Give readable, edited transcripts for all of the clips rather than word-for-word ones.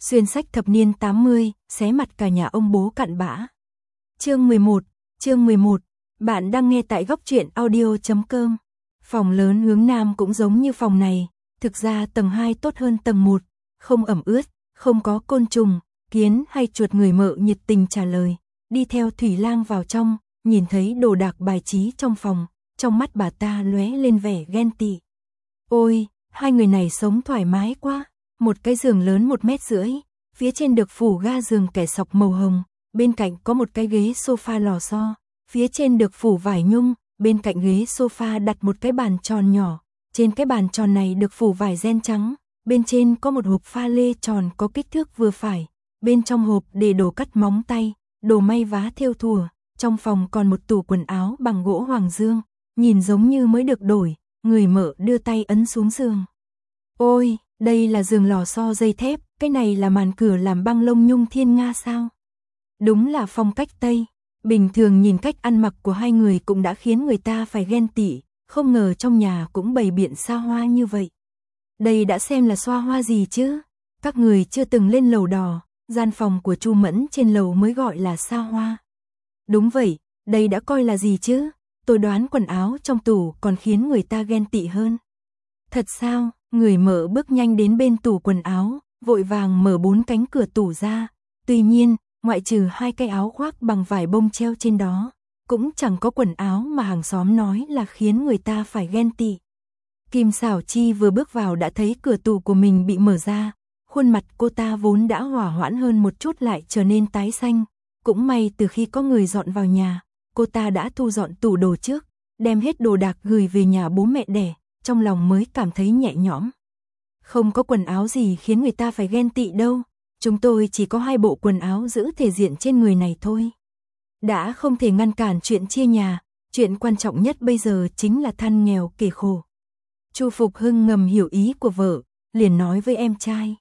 Xuyên sách thập niên 80, xé mặt cả nhà ông bố cặn bã. Chương 11, bạn đang nghe tại góc truyện audio.com. Phòng lớn hướng nam cũng giống như phòng này, thực ra tầng 2 tốt hơn tầng 1, không ẩm ướt, không có côn trùng, kiến hay chuột. Người mợ nhiệt tình trả lời, đi theo Thủy Lang vào trong, nhìn thấy đồ đạc bài trí trong phòng, trong mắt bà ta lóe lên vẻ ghen tị. Ôi, hai người này sống thoải mái quá. Một cái giường lớn 1,5 mét, phía trên được phủ ga giường kẻ sọc màu hồng, bên cạnh có một cái ghế sofa lò xo, phía trên được phủ vải nhung, bên cạnh ghế sofa đặt một cái bàn tròn nhỏ, trên cái bàn tròn này được phủ vải ren trắng, bên trên có một hộp pha lê tròn có kích thước vừa phải, bên trong hộp để đồ cắt móng tay, đồ may vá thêu thùa, trong phòng còn một tủ quần áo bằng gỗ hoàng dương, nhìn giống như mới được đổi. Người mợ đưa tay ấn xuống giường. Ôi, đây là giường lò xo dây thép, cái này là màn cửa làm băng lông nhung thiên nga sao? Đúng là phong cách Tây. Bình thường nhìn cách ăn mặc của hai người cũng đã khiến người ta phải ghen tị, không ngờ trong nhà cũng bày biện xa hoa như vậy. Đây đã xem là xoa hoa gì chứ? Các người chưa từng lên lầu đò, gian phòng của Chu Mẫn trên lầu mới gọi là xa hoa. Đúng vậy, đây đã coi là gì chứ? Tôi đoán quần áo trong tủ còn khiến người ta ghen tị hơn. Thật sao? Người mợ bước nhanh đến bên tủ quần áo, vội vàng mở 4 cánh cửa tủ ra. Tuy nhiên, ngoại trừ 2 cái áo khoác bằng vải bông treo trên đó, cũng chẳng có quần áo mà hàng xóm nói là khiến người ta phải ghen tị. Kim Xảo Chi vừa bước vào đã thấy cửa tủ của mình bị mở ra, khuôn mặt cô ta vốn đã hỏa hoãn hơn một chút lại trở nên tái xanh. Cũng may từ khi có người dọn vào nhà, cô ta đã thu dọn tủ đồ trước, đem hết đồ đạc gửi về nhà bố mẹ đẻ, trong lòng mới cảm thấy nhẹ nhõm. Không có quần áo gì khiến người ta phải ghen tị đâu, chúng tôi chỉ có 2 bộ quần áo giữ thể diện trên người này thôi. Đã không thể ngăn cản chuyện chia nhà, chuyện quan trọng nhất bây giờ chính là than nghèo kể khổ. Chu Phục Hưng ngầm hiểu ý của vợ, liền nói với em trai.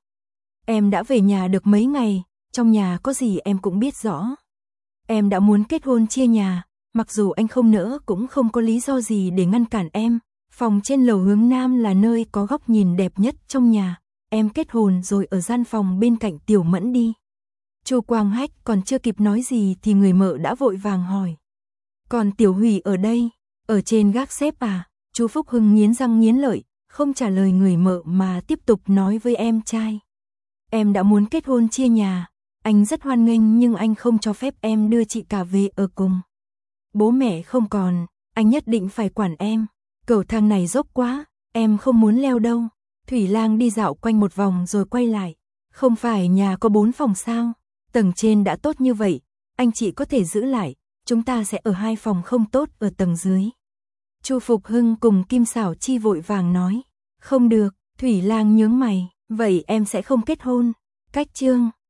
Em đã về nhà được mấy ngày, trong nhà có gì em cũng biết rõ. Em đã muốn kết hôn chia nhà, mặc dù anh không nỡ cũng không có lý do gì để ngăn cản em. Phòng trên lầu hướng nam là nơi có góc nhìn đẹp nhất trong nhà. Em kết hôn rồi ở gian phòng bên cạnh Tiểu Mẫn đi. Chu Quang Hách còn chưa kịp nói gì thì người mợ đã vội vàng hỏi. Còn Tiểu Hủy ở đây, ở trên gác xếp à? Chu Phúc Hưng nghiến răng nghiến lợi, không trả lời người mợ mà tiếp tục nói với em trai. Em đã muốn kết hôn chia nhà. Anh rất hoan nghênh nhưng anh không cho phép em đưa chị cả về ở cùng. Bố mẹ không còn, anh nhất định phải quản em. Cầu thang này dốc quá, em không muốn leo đâu. Thủy Lang đi dạo quanh một vòng rồi quay lại. Không phải nhà có 4 phòng sao? Tầng trên đã tốt như vậy, anh chị có thể giữ lại. Chúng ta sẽ ở 2 phòng không tốt ở tầng dưới. Chu Phục Hưng cùng Kim Xảo Chi vội vàng nói. Không được, Thủy Lang nhướng mày. Vậy em sẽ không kết hôn. Cách chương